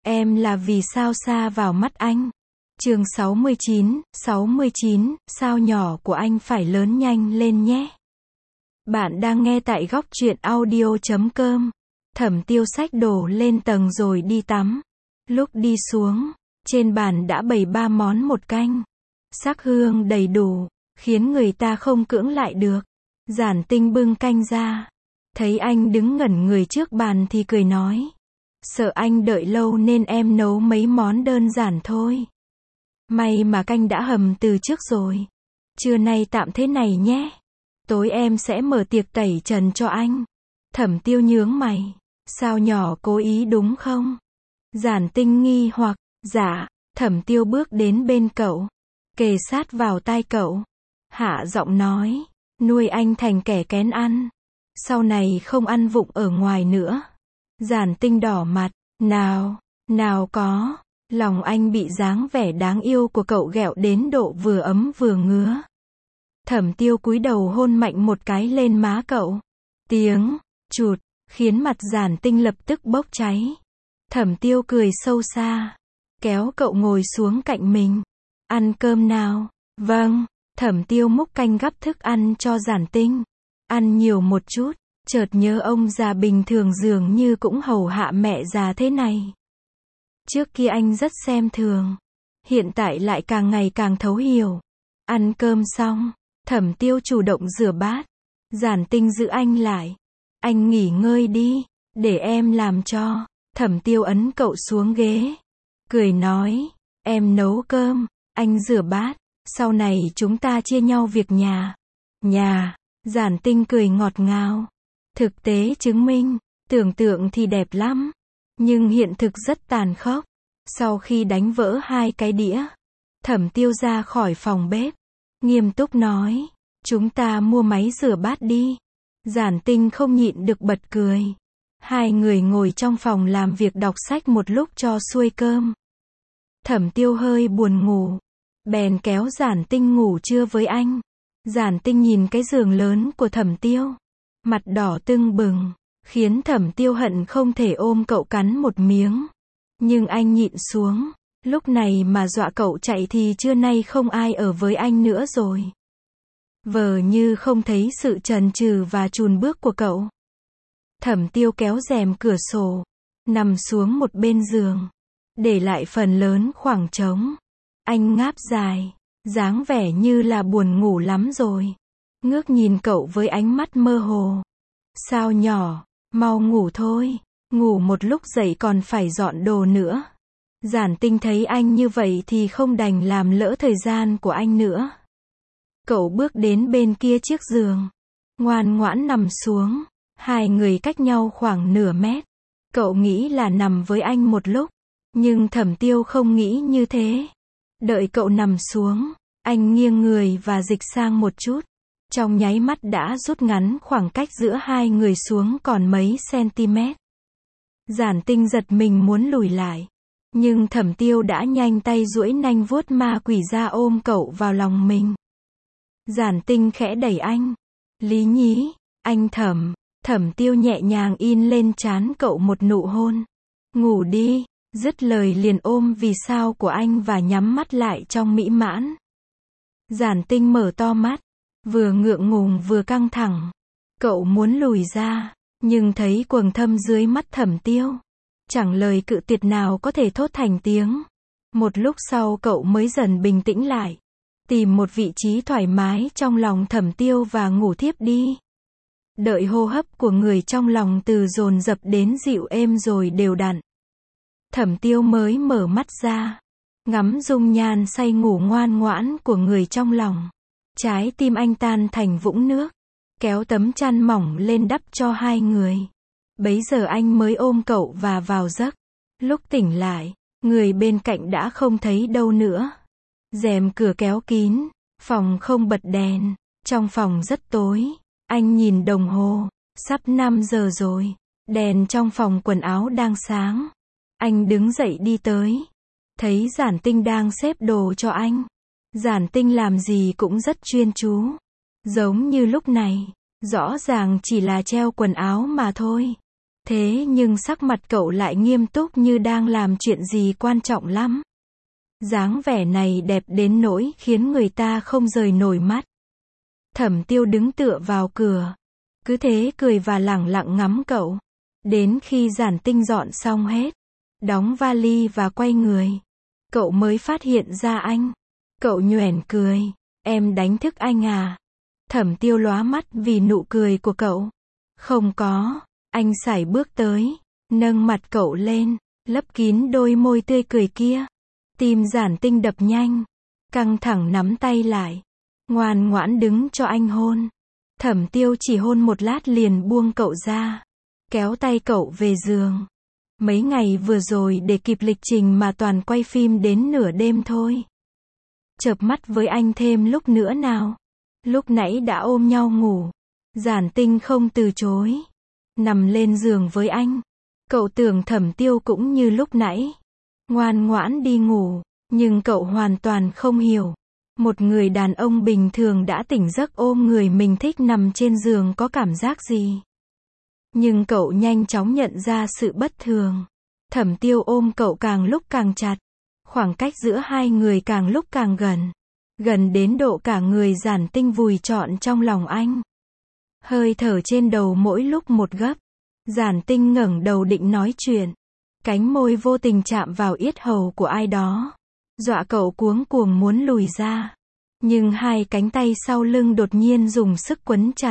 Em là vì sao xa vào mắt anh. Chương 69, sao nhỏ của anh phải lớn nhanh lên nhé. Bạn đang nghe tại góc truyện audio.com. Thẩm Tiêu xách đồ lên tầng rồi đi tắm. Lúc đi xuống, trên bàn đã bày 3 món một canh. Sắc hương đầy đủ, khiến người ta không cưỡng lại được. Giản Tinh bưng canh ra. Thấy anh đứng ngẩn người trước bàn thì cười nói. Sợ anh đợi lâu nên em nấu mấy món đơn giản thôi. May mà canh đã hầm từ trước rồi. Trưa nay tạm thế này nhé. Tối em sẽ mở tiệc tẩy trần cho anh. Thẩm Tiêu nhướng mày. Sao nhỏ cố ý đúng không? Giản Tinh nghi hoặc, dạ. Thẩm Tiêu bước đến bên cậu. Kề sát vào tai cậu. Hạ giọng nói. Nuôi anh thành kẻ kén ăn. Sau này không ăn vụng ở ngoài nữa. Giản Tinh đỏ mặt. Nào có. Lòng anh bị dáng vẻ đáng yêu của cậu ghẹo đến độ vừa ấm vừa ngứa. Thẩm Tiêu cúi đầu hôn mạnh một cái lên má cậu. Tiếng chụt khiến mặt Giản Tinh lập tức bốc cháy. Thẩm Tiêu cười sâu xa, kéo cậu ngồi xuống cạnh mình. Ăn cơm nào? Vâng. Thẩm Tiêu múc canh gắp thức ăn cho Giản Tinh. Ăn nhiều một chút. Chợt nhớ ông già bình thường dường như cũng hầu hạ mẹ già thế này. Trước kia anh rất xem thường, hiện tại lại càng ngày càng thấu hiểu. Ăn cơm xong, Thẩm Tiêu chủ động rửa bát. Giản Tinh giữ anh lại. Anh nghỉ ngơi đi, để em làm cho. Thẩm Tiêu ấn cậu xuống ghế, cười nói, em nấu cơm, anh rửa bát, sau này chúng ta chia nhau việc nhà. Giản Tinh cười ngọt ngào. Thực tế chứng minh, tưởng tượng thì đẹp lắm, nhưng hiện thực rất tàn khốc. Sau khi đánh vỡ 2 cái đĩa, Thẩm Tiêu ra khỏi phòng bếp, nghiêm túc nói, chúng ta mua máy rửa bát đi. Giản Tinh không nhịn được bật cười. Hai người ngồi trong phòng làm việc đọc sách một lúc cho xuôi cơm. Thẩm Tiêu hơi buồn ngủ, bèn kéo Giản Tinh ngủ trưa với anh. Giản Tinh nhìn cái giường lớn của Thẩm Tiêu, mặt đỏ tưng bừng, khiến Thẩm Tiêu hận không thể ôm cậu cắn một miếng. Nhưng anh nhịn xuống, lúc này mà dọa cậu chạy thì trưa nay không ai ở với anh nữa rồi. Vờ như không thấy sự chần chừ và chùn bước của cậu. Thẩm Tiêu kéo rèm cửa sổ, nằm xuống một bên giường, để lại phần lớn khoảng trống. Anh ngáp dài, dáng vẻ như là buồn ngủ lắm rồi. Ngước nhìn cậu với ánh mắt mơ hồ. Sao nhỏ, mau ngủ thôi, ngủ một lúc dậy còn phải dọn đồ nữa. Giản Tinh thấy anh như vậy thì không đành làm lỡ thời gian của anh nữa. Cậu bước đến bên kia chiếc giường, ngoan ngoãn nằm xuống. Hai người cách nhau khoảng nửa mét. Cậu nghĩ là nằm với anh một lúc, nhưng Thẩm Tiêu không nghĩ như thế. Đợi cậu nằm xuống, anh nghiêng người và dịch sang một chút. Trong nháy mắt đã rút ngắn khoảng cách giữa hai người xuống còn mấy cm. Giản Tinh giật mình muốn lùi lại, nhưng Thẩm Tiêu đã nhanh tay duỗi nanh vuốt ma quỷ ra ôm cậu vào lòng mình. Giản Tinh khẽ đẩy anh. Lý nhí, anh Thẩm. Thẩm Tiêu nhẹ nhàng in lên trán cậu một nụ hôn. Ngủ đi, dứt lời liền ôm vì sao của anh và nhắm mắt lại trong mỹ mãn. Giản Tinh mở to mắt, vừa ngượng ngùng vừa căng thẳng. Cậu muốn lùi ra, nhưng thấy quầng thâm dưới mắt Thẩm Tiêu. Chẳng lời cự tuyệt nào có thể thốt thành tiếng. Một lúc sau cậu mới dần bình tĩnh lại, tìm một vị trí thoải mái trong lòng Thẩm Tiêu và ngủ thiếp đi. Đợi hô hấp của người trong lòng từ dồn dập đến dịu êm rồi đều đặn, Thẩm Tiêu mới mở mắt ra, ngắm dung nhan say ngủ ngoan ngoãn của người trong lòng. Trái tim anh tan thành vũng nước, kéo tấm chăn mỏng lên đắp cho hai người. Bấy giờ anh mới ôm cậu và vào giấc. Lúc tỉnh lại, người bên cạnh đã không thấy đâu nữa. Rèm cửa kéo kín, phòng không bật đèn, trong phòng rất tối. Anh nhìn đồng hồ, sắp 5 giờ rồi, đèn trong phòng quần áo đang sáng. Anh đứng dậy đi tới, thấy Giản Tinh đang xếp đồ cho anh. Giản Tinh làm gì cũng rất chuyên chú, giống như lúc này, rõ ràng chỉ là treo quần áo mà thôi. Thế nhưng sắc mặt cậu lại nghiêm túc như đang làm chuyện gì quan trọng lắm. Dáng vẻ này đẹp đến nỗi khiến người ta không rời nổi mắt. Thẩm Tiêu đứng tựa vào cửa, cứ thế cười và lẳng lặng ngắm cậu. Đến khi Giản Tinh dọn xong hết, đóng vali và quay người, cậu mới phát hiện ra anh. Cậu nhoẻn cười, em đánh thức anh à? Thẩm Tiêu lóa mắt vì nụ cười của cậu. Không có, anh sải bước tới, nâng mặt cậu lên, lấp kín đôi môi tươi cười kia. Tim Giản Tinh đập nhanh, căng thẳng nắm tay lại, ngoan ngoãn đứng cho anh hôn. Thẩm Tiêu chỉ hôn một lát liền buông cậu ra, kéo tay cậu về giường. Mấy ngày vừa rồi để kịp lịch trình mà toàn quay phim đến nửa đêm thôi. Chợp mắt với anh thêm lúc nữa nào. Lúc nãy đã ôm nhau ngủ. Giản Tinh không từ chối, nằm lên giường với anh. Cậu tưởng Thẩm Tiêu cũng như lúc nãy, ngoan ngoãn đi ngủ, nhưng cậu hoàn toàn không hiểu. Một người đàn ông bình thường đã tỉnh giấc ôm người mình thích nằm trên giường có cảm giác gì. Nhưng cậu nhanh chóng nhận ra sự bất thường. Thẩm Tiêu ôm cậu càng lúc càng chặt. Khoảng cách giữa hai người càng lúc càng gần. Gần đến độ cả người Giản Tinh vùi trọn trong lòng anh. Hơi thở trên đầu mỗi lúc một gấp. Giản Tinh ngẩng đầu định nói chuyện. Cánh môi vô tình chạm vào yết hầu của ai đó. Dọa cậu cuống cuồng muốn lùi ra. Nhưng hai cánh tay sau lưng đột nhiên dùng sức quấn chặt.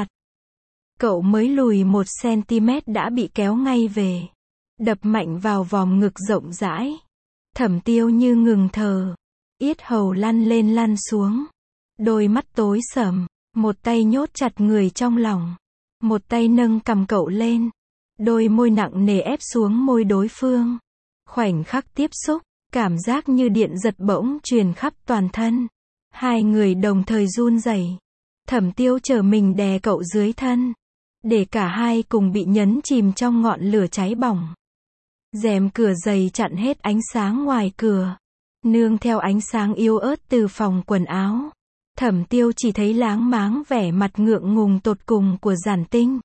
Cậu mới lùi 1 cm đã bị kéo ngay về. Đập mạnh vào vòm ngực rộng rãi. Thẩm Tiêu như ngừng thở. Yết hầu lăn lên lăn xuống. Đôi mắt tối sầm. Một tay nhốt chặt người trong lòng. Một tay nâng cằm cậu lên. Đôi môi nặng nề ép xuống môi đối phương. Khoảnh khắc tiếp xúc, cảm giác như điện giật bỗng truyền khắp toàn thân. Hai người đồng thời run rẩy. Thẩm Tiêu trở mình đè cậu dưới thân, để cả hai cùng bị nhấn chìm trong ngọn lửa cháy bỏng. Rèm cửa dày chặn hết ánh sáng ngoài cửa, nương theo ánh sáng yếu ớt từ phòng quần áo. Thẩm Tiêu chỉ thấy láng máng vẻ mặt ngượng ngùng tột cùng của Giản Tinh.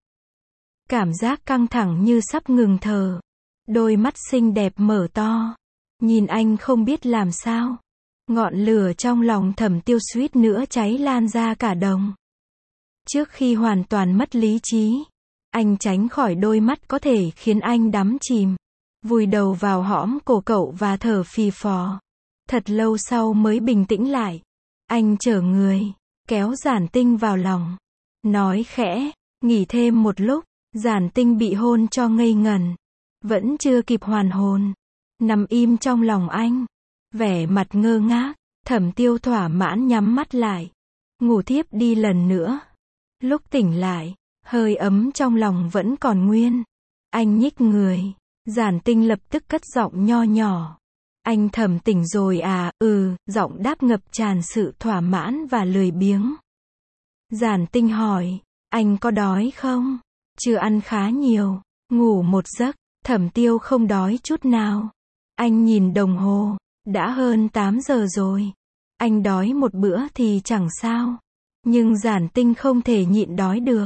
Cảm giác căng thẳng như sắp ngừng thở. Đôi mắt xinh đẹp mở to, nhìn anh không biết làm sao. Ngọn lửa trong lòng Thẩm Tiêu suýt nữa cháy lan ra cả đồng. Trước khi hoàn toàn mất lý trí, anh tránh khỏi đôi mắt có thể khiến anh đắm chìm. Vùi đầu vào hõm cổ cậu và thở phì phò. Thật lâu sau mới bình tĩnh lại. Anh chở người, kéo Giản Tinh vào lòng. Nói khẽ, nghỉ thêm một lúc. Giản Tinh bị hôn cho ngây ngần. Vẫn chưa kịp hoàn hồn. Nằm im trong lòng anh. Vẻ mặt ngơ ngác. Thẩm Tiêu thỏa mãn nhắm mắt lại. Ngủ thiếp đi lần nữa. Lúc tỉnh lại, hơi ấm trong lòng vẫn còn nguyên. Anh nhích người. Giản Tinh lập tức cất giọng nho nhỏ. Anh Thẩm tỉnh rồi à? Giọng đáp ngập tràn sự thỏa mãn và lười biếng. Giản Tinh hỏi, anh có đói không? Chưa ăn khá nhiều. Ngủ một giấc. Thẩm Tiêu không đói chút nào. Anh nhìn đồng hồ. Đã hơn 8 giờ rồi. Anh đói một bữa thì chẳng sao. Nhưng Giản Tinh không thể nhịn đói được.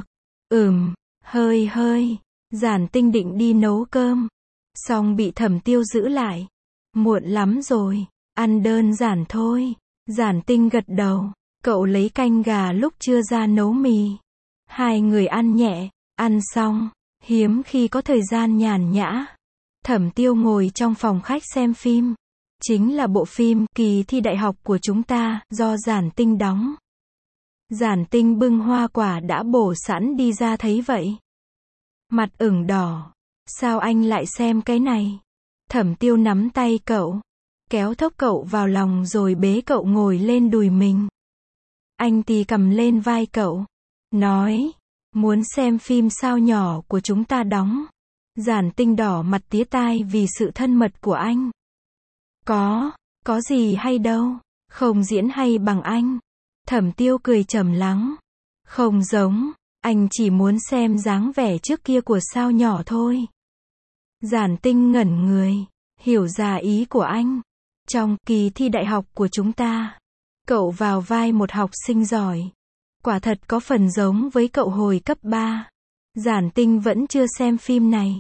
Hơi. Giản Tinh định đi nấu cơm. Xong bị Thẩm Tiêu giữ lại. Muộn lắm rồi. Ăn đơn giản thôi. Giản Tinh gật đầu. Cậu lấy canh gà lúc chưa ra nấu mì. Hai người ăn nhẹ. Ăn xong. Hiếm khi có thời gian nhàn nhã. Thẩm Tiêu ngồi trong phòng khách xem phim. Chính là bộ phim Kỳ thi đại học của chúng ta, do Giản Tinh đóng. Giản Tinh bưng hoa quả đã bổ sẵn đi ra thấy vậy. Mặt ửng đỏ. Sao anh lại xem cái này? Thẩm Tiêu nắm tay cậu, kéo thốc cậu vào lòng rồi bế cậu ngồi lên đùi mình. Anh tì cầm lên vai cậu, nói, muốn xem phim sao nhỏ của chúng ta đóng. Giản Tinh đỏ mặt tía tai vì sự thân mật của anh. Có gì hay đâu, không diễn hay bằng anh. Thẩm Tiêu cười trầm lắng. Không giống, anh chỉ muốn xem dáng vẻ trước kia của sao nhỏ thôi. Giản Tinh ngẩn người, hiểu ra ý của anh. Trong Kỳ thi đại học của chúng ta, cậu vào vai một học sinh giỏi. Quả thật có phần giống với cậu hồi cấp 3. Giản Tinh vẫn chưa xem phim này.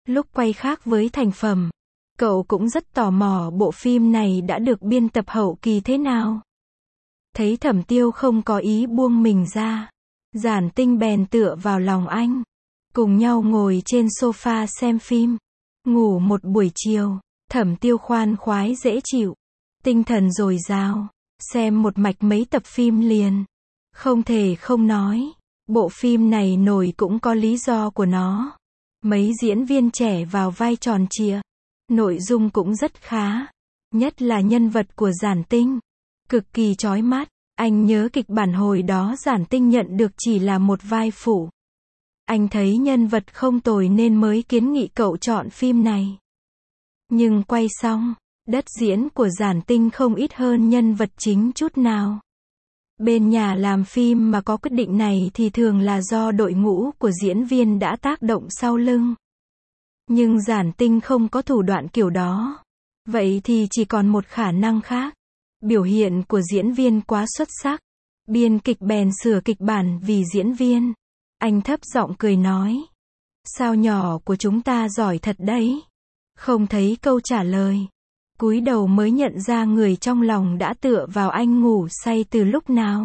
Lúc quay khác với thành phẩm, cậu cũng rất tò mò bộ phim này đã được biên tập hậu kỳ thế nào. Thấy Thẩm Tiêu không có ý buông mình ra, Giản Tinh bèn tựa vào lòng anh. Cùng nhau ngồi trên sofa xem phim. Ngủ một buổi chiều, Thẩm Tiêu khoan khoái dễ chịu. Tinh thần dồi dào. Xem một mạch mấy tập phim liền. Không thể không nói, bộ phim này nổi cũng có lý do của nó. Mấy diễn viên trẻ vào vai tròn trịa. Nội dung cũng rất khá. Nhất là nhân vật của Giản Tinh. Cực kỳ chói mắt. Anh nhớ kịch bản hồi đó Giản Tinh nhận được chỉ là một vai phụ. Anh thấy nhân vật không tồi nên mới kiến nghị cậu chọn phim này. Nhưng quay xong, đất diễn của Giản Tinh không ít hơn nhân vật chính chút nào. Bên nhà làm phim mà có quyết định này thì thường là do đội ngũ của diễn viên đã tác động sau lưng. Nhưng Giản Tinh không có thủ đoạn kiểu đó. Vậy thì chỉ còn một khả năng khác. Biểu hiện của diễn viên quá xuất sắc. Biên kịch bèn sửa kịch bản vì diễn viên. Anh thấp giọng cười nói. Sao nhỏ của chúng ta giỏi thật đấy. Không thấy câu trả lời. Cúi đầu mới nhận ra người trong lòng đã tựa vào anh ngủ say từ lúc nào.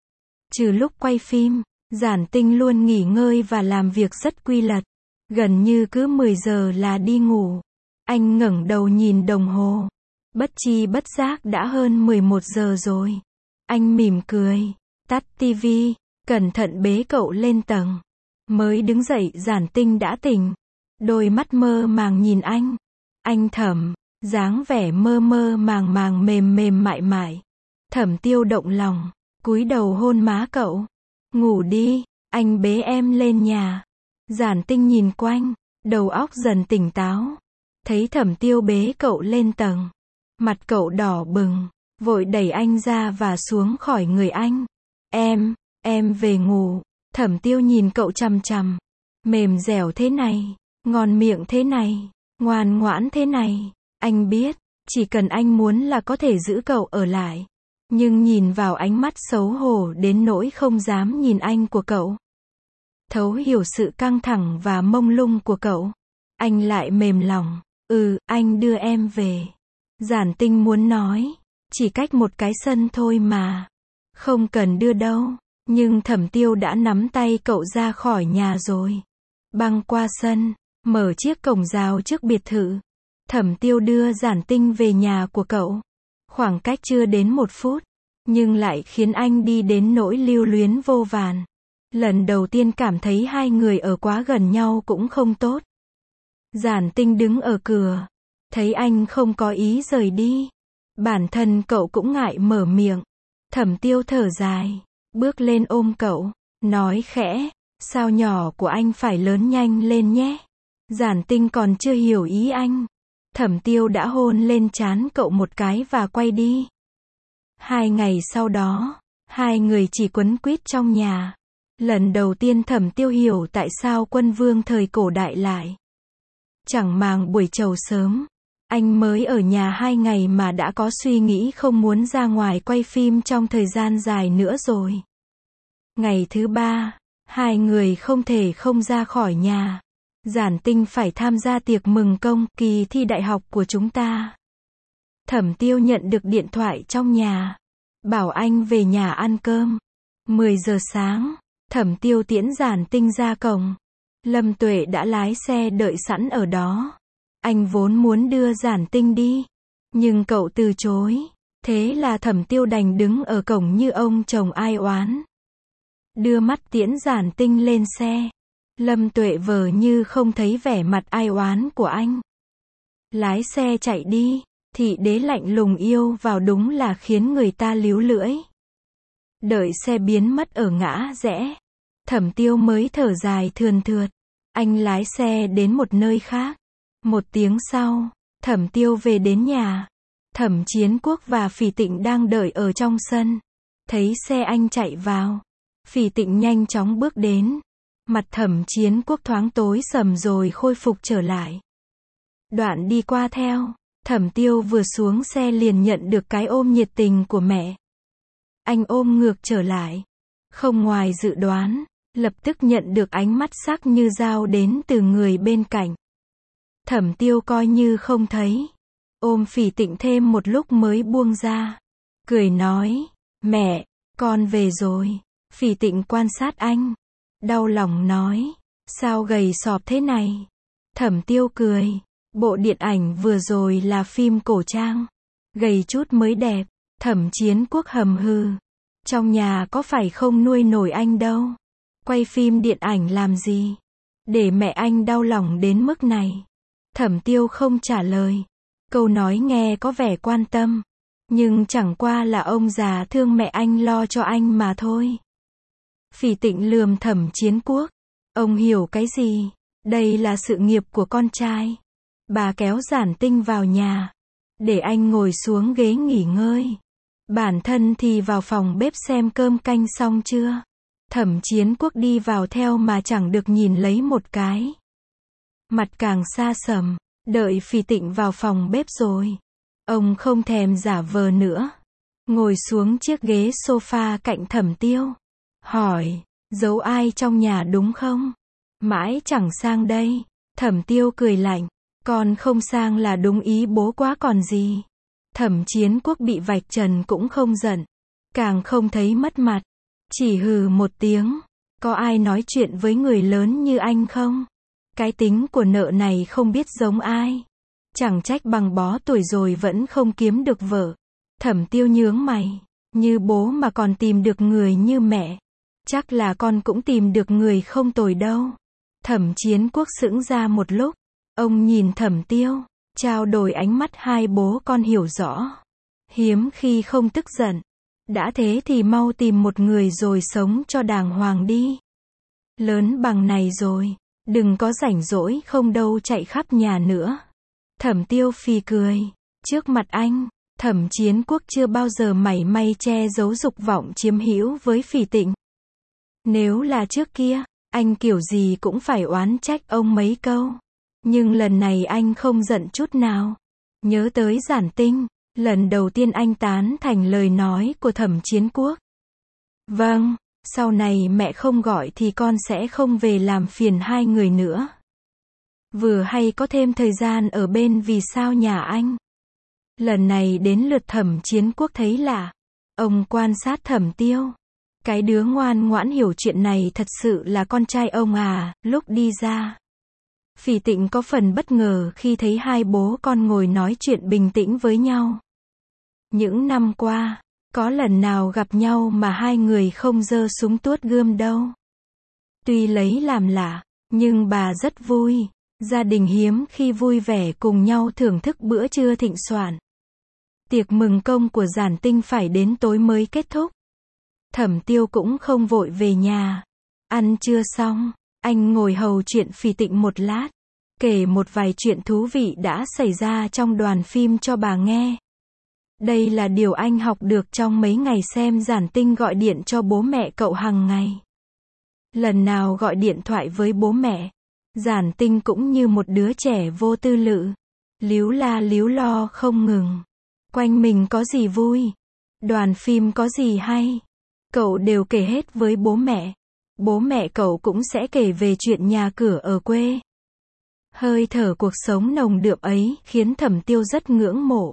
Trừ lúc quay phim, Giản Tinh luôn nghỉ ngơi và làm việc rất quy luật. Gần như cứ 10 giờ là đi ngủ. Anh ngẩng đầu nhìn đồng hồ. Bất chi bất giác đã hơn 11 giờ rồi. Anh mỉm cười, tắt tivi, cẩn thận bế cậu lên tầng. Mới đứng dậy Giản Tinh đã tỉnh. Đôi mắt mơ màng nhìn anh. Anh Thẩm, dáng vẻ mơ mơ màng màng mềm mềm mại mại. Thẩm Tiêu động lòng, cúi đầu hôn má cậu. Ngủ đi, anh bế em lên nhà. Giản Tinh nhìn quanh, đầu óc dần tỉnh táo. Thấy Thẩm Tiêu bế cậu lên tầng. Mặt cậu đỏ bừng, vội đẩy anh ra và xuống khỏi người anh. Em về ngủ. Thẩm Tiêu nhìn cậu chằm chằm. Mềm dẻo thế này, ngon miệng thế này, ngoan ngoãn thế này. Anh biết, chỉ cần anh muốn là có thể giữ cậu ở lại. Nhưng nhìn vào ánh mắt xấu hổ đến nỗi không dám nhìn anh của cậu. Thấu hiểu sự căng thẳng và mông lung của cậu. Anh lại mềm lòng. Anh đưa em về. Giản Tinh muốn nói. Chỉ cách một cái sân thôi mà. Không cần đưa đâu. Nhưng Thẩm Tiêu đã nắm tay cậu ra khỏi nhà rồi. Băng qua sân. Mở chiếc cổng rào trước biệt thự. Thẩm Tiêu đưa Giản Tinh về nhà của cậu. Khoảng cách chưa đến 1 phút. Nhưng lại khiến anh đi đến nỗi lưu luyến vô vàn. Lần đầu tiên cảm thấy hai người ở quá gần nhau cũng không tốt. Giản Tinh đứng ở cửa. Thấy anh không có ý rời đi. Bản thân cậu cũng ngại mở miệng. Thẩm Tiêu thở dài. Bước lên ôm cậu. Nói khẽ. Sao nhỏ của anh phải lớn nhanh lên nhé. Giản Tinh còn chưa hiểu ý anh. Thẩm Tiêu đã hôn lên trán cậu một cái và quay đi. 2 ngày sau đó, hai người chỉ quấn quýt trong nhà. Lần đầu tiên Thẩm Tiêu hiểu tại sao quân vương thời cổ đại lại chẳng màng buổi chầu sớm. Anh mới ở nhà 2 ngày mà đã có suy nghĩ không muốn ra ngoài quay phim trong thời gian dài nữa rồi. Ngày thứ 3, hai người không thể không ra khỏi nhà. Giản Tinh phải tham gia tiệc mừng công kỳ thi đại học của chúng ta. Thẩm Tiêu nhận được điện thoại trong nhà. Bảo anh về nhà ăn cơm. 10 giờ sáng, Thẩm Tiêu tiễn Giản Tinh ra cổng. Lâm Tuệ đã lái xe đợi sẵn ở đó. Anh vốn muốn đưa Giản Tinh đi. Nhưng cậu từ chối. Thế là Thẩm Tiêu đành đứng ở cổng như ông chồng ai oán. Đưa mắt tiễn Giản Tinh lên xe. Lâm Tuệ vờ như không thấy vẻ mặt ai oán của anh. Lái xe chạy đi. Thị đế lạnh lùng yêu vào đúng là khiến người ta líu lưỡi. Đợi xe biến mất ở ngã rẽ. Thẩm Tiêu mới thở dài thườn thượt. Anh lái xe đến một nơi khác. 1 tiếng sau, Thẩm Tiêu về đến nhà. Thẩm Chiến Quốc và Phỉ Tịnh đang đợi ở trong sân. Thấy xe anh chạy vào. Phỉ Tịnh nhanh chóng bước đến. Mặt Thẩm Chiến Quốc thoáng tối sầm rồi khôi phục trở lại. Đoạn đi qua theo. Thẩm Tiêu vừa xuống xe liền nhận được cái ôm nhiệt tình của mẹ. Anh ôm ngược trở lại. Không ngoài dự đoán, lập tức nhận được ánh mắt sắc như dao đến từ người bên cạnh. Thẩm Tiêu coi như không thấy. Ôm Phỉ Tịnh thêm một lúc mới buông ra. Cười nói, mẹ, con về rồi. Phỉ Tịnh quan sát anh. Đau lòng nói, sao gầy sọp thế này? Thẩm Tiêu cười, bộ điện ảnh vừa rồi là phim cổ trang. Gầy chút mới đẹp. Thẩm Chiến Quốc hầm hừ. Trong nhà có phải không nuôi nổi anh đâu. Quay phim điện ảnh làm gì? Để mẹ anh đau lòng đến mức này. Thẩm Tiêu không trả lời. Câu nói nghe có vẻ quan tâm. Nhưng chẳng qua là ông già thương mẹ anh lo cho anh mà thôi. Phỉ Tịnh lườm Thẩm Chiến Quốc. Ông hiểu cái gì? Đây là sự nghiệp của con trai. Bà kéo Giản Tinh vào nhà. Để anh ngồi xuống ghế nghỉ ngơi. Bản thân thì vào phòng bếp xem cơm canh xong chưa. Thẩm Chiến Quốc đi vào theo mà chẳng được nhìn lấy một cái. Mặt càng xa sầm. Đợi Phỉ Tịnh vào phòng bếp rồi. Ông không thèm giả vờ nữa. Ngồi xuống chiếc ghế sofa cạnh Thẩm Tiêu. Hỏi, giấu ai trong nhà đúng không? Mãi chẳng sang đây. Thẩm Tiêu cười lạnh. Con không sang là đúng ý bố quá còn gì. Thẩm Chiến Quốc bị vạch trần cũng không giận. Càng không thấy mất mặt. Chỉ hừ một tiếng. Có ai nói chuyện với người lớn như anh không? Cái tính của nợ này không biết giống ai. Chẳng trách bằng bó tuổi rồi vẫn không kiếm được vợ. Thẩm Tiêu nhướng mày. Như bố mà còn tìm được người như mẹ. Chắc là con cũng tìm được người không tồi đâu. Thẩm Chiến Quốc sững ra một lúc. Ông nhìn Thẩm Tiêu. Trao đổi ánh mắt hai bố con hiểu rõ. Hiếm khi không tức giận. Đã thế thì mau tìm một người rồi sống cho đàng hoàng đi. Lớn bằng này rồi. Đừng có rảnh rỗi không đâu chạy khắp nhà nữa. Thẩm Tiêu phì cười. Trước mặt anh, Thẩm Chiến Quốc chưa bao giờ mảy may che giấu dục vọng chiếm hữu với Phỉ Tịnh. Nếu là trước kia, anh kiểu gì cũng phải oán trách ông mấy câu. Nhưng lần này anh không giận chút nào. Nhớ tới Giản Tinh, lần đầu tiên anh tán thành lời nói của Thẩm Chiến Quốc. Vâng, sau này mẹ không gọi thì con sẽ không về làm phiền hai người nữa. Vừa hay có thêm thời gian ở bên vì sao nhà anh. Lần này đến lượt Thẩm Chiến Quốc thấy lạ. Ông quan sát Thẩm Tiêu. Cái đứa ngoan ngoãn hiểu chuyện này thật sự là con trai ông à. Lúc đi ra, Phỉ Tịnh có phần bất ngờ khi thấy hai bố con ngồi nói chuyện bình tĩnh với nhau. Những năm qua, có lần nào gặp nhau mà hai người không giơ súng tuốt gươm đâu. Tuy lấy làm lạ, nhưng bà rất vui. Gia đình hiếm khi vui vẻ cùng nhau thưởng thức bữa trưa thịnh soạn. Tiệc mừng công của Giản Tinh phải đến tối mới kết thúc. Thẩm Tiêu cũng không vội về nhà. Ăn trưa xong, anh ngồi hầu chuyện Phỉ Tịnh một lát. Kể một vài chuyện thú vị đã xảy ra trong đoàn phim cho bà nghe. Đây là điều anh học được trong mấy ngày xem Giản Tinh gọi điện cho bố mẹ cậu hàng ngày. Lần nào gọi điện thoại với bố mẹ, Giản Tinh cũng như một đứa trẻ vô tư lự. Líu la líu lo không ngừng. Quanh mình có gì vui, đoàn phim có gì hay, cậu đều kể hết với bố mẹ. Bố mẹ cậu cũng sẽ kể về chuyện nhà cửa ở quê. Hơi thở cuộc sống nồng đượm ấy khiến Thẩm Tiêu rất ngưỡng mộ.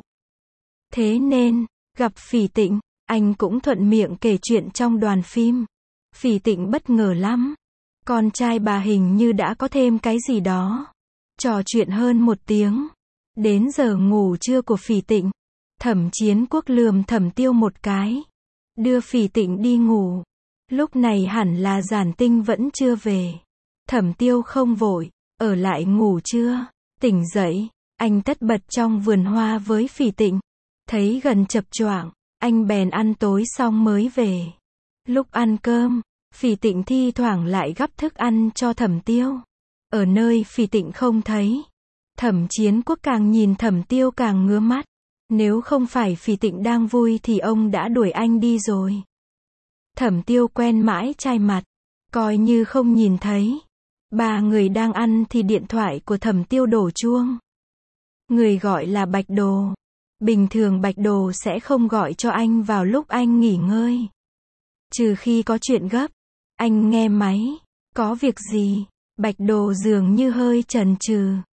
Thế nên, gặp Phỉ Tịnh, anh cũng thuận miệng kể chuyện trong đoàn phim. Phỉ Tịnh bất ngờ lắm. Con trai bà hình như đã có thêm cái gì đó. Trò chuyện hơn một tiếng. Đến giờ ngủ trưa của Phỉ Tịnh, Thẩm Chiến Quốc lườm Thẩm Tiêu một cái. Đưa Phỉ Tịnh đi ngủ. Lúc này hẳn là Giản Tinh vẫn chưa về. Thẩm Tiêu không vội, ở lại ngủ trưa. Tỉnh dậy, anh tất bật trong vườn hoa với Phỉ Tịnh. Thấy gần chập choạng, anh bèn ăn tối xong mới về. Lúc ăn cơm, Phỉ Tịnh thi thoảng lại gắp thức ăn cho Thẩm Tiêu. Ở nơi Phỉ Tịnh không thấy, Thẩm Chiến Quốc càng nhìn Thẩm Tiêu càng ngứa mắt. Nếu không phải Phỉ Tịnh đang vui thì ông đã đuổi anh đi rồi. Thẩm Tiêu quen mãi chai mặt, coi như không nhìn thấy. Ba người đang ăn thì điện thoại của Thẩm Tiêu đổ chuông. Người gọi là Bạch Đồ. Bình thường Bạch Đồ sẽ không gọi cho anh vào lúc anh nghỉ ngơi. Trừ khi có chuyện gấp. Anh nghe máy. Có việc gì? Bạch Đồ dường như hơi chần chừ.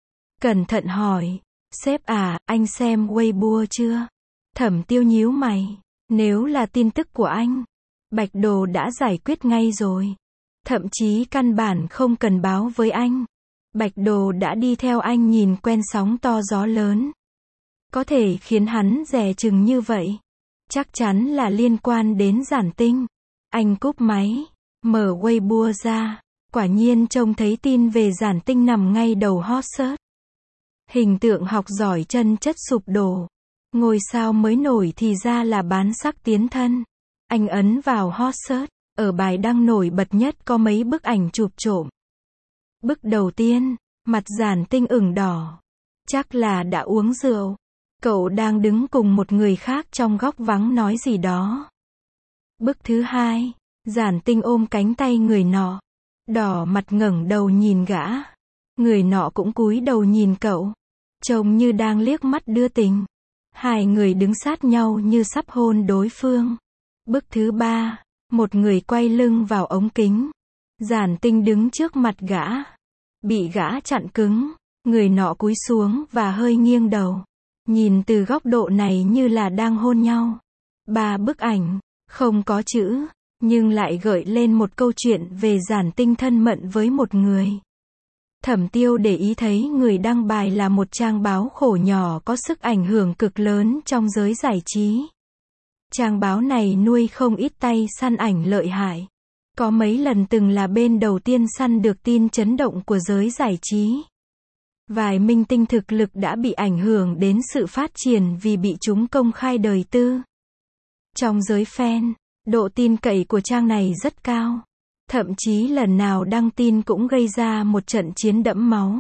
Cẩn thận hỏi, sếp à, anh xem Weibo chưa? Thẩm Tiêu nhíu mày, nếu là tin tức của anh, Bạch Đồ đã giải quyết ngay rồi. Thậm chí căn bản không cần báo với anh. Bạch Đồ đã đi theo anh nhìn quen sóng to gió lớn. Có thể khiến hắn dè chừng như vậy, chắc chắn là liên quan đến Giản Tinh. Anh cúp máy, mở Weibo ra, quả nhiên trông thấy tin về Giản Tinh nằm ngay đầu hot search. Hình tượng học giỏi chân chất sụp đổ. Ngôi sao mới nổi thì ra là bán sắc tiến thân. Anh ấn vào hot search, ở bài đăng nổi bật nhất có mấy bức ảnh chụp trộm. Bức đầu tiên, mặt Giản Tinh ửng đỏ. Chắc là đã uống rượu. Cậu đang đứng cùng một người khác trong góc vắng nói gì đó. Bức thứ hai, Giản Tinh ôm cánh tay người nọ. Đỏ mặt ngẩng đầu nhìn gã. Người nọ cũng cúi đầu nhìn cậu. Trông như đang liếc mắt đưa tình. Hai người đứng sát nhau như sắp hôn đối phương. Bức thứ ba, một người quay lưng vào ống kính. Giản Tinh đứng trước mặt gã. Bị gã chặn cứng. Người nọ cúi xuống và hơi nghiêng đầu. Nhìn từ góc độ này như là đang hôn nhau. 3 bức ảnh, không có chữ, nhưng lại gợi lên một câu chuyện về Giản Tinh thân mật với một người. Thẩm Tiêu để ý thấy người đăng bài là một trang báo khổ nhỏ có sức ảnh hưởng cực lớn trong giới giải trí. Trang báo này nuôi không ít tay săn ảnh lợi hại. Có mấy lần từng là bên đầu tiên săn được tin chấn động của giới giải trí. Vài minh tinh thực lực đã bị ảnh hưởng đến sự phát triển vì bị chúng công khai đời tư. Trong giới fan, độ tin cậy của trang này rất cao. Thậm chí lần nào đăng tin cũng gây ra một trận chiến đẫm máu.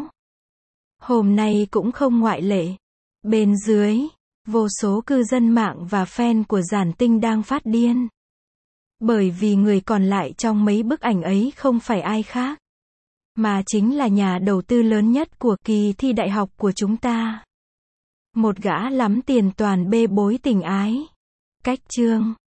Hôm nay cũng không ngoại lệ. Bên dưới, vô số cư dân mạng và fan của Giản Tinh đang phát điên. Bởi vì người còn lại trong mấy bức ảnh ấy không phải ai khác, mà chính là nhà đầu tư lớn nhất của kỳ thi đại học của chúng ta. Một gã lắm tiền toàn bê bối tình ái. Cách chương